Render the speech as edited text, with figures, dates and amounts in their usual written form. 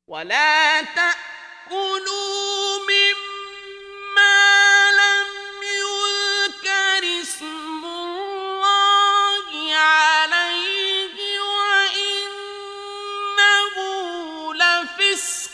ولا تأكلوا مما لم يذكر اسم الله عليه وإنه لفسق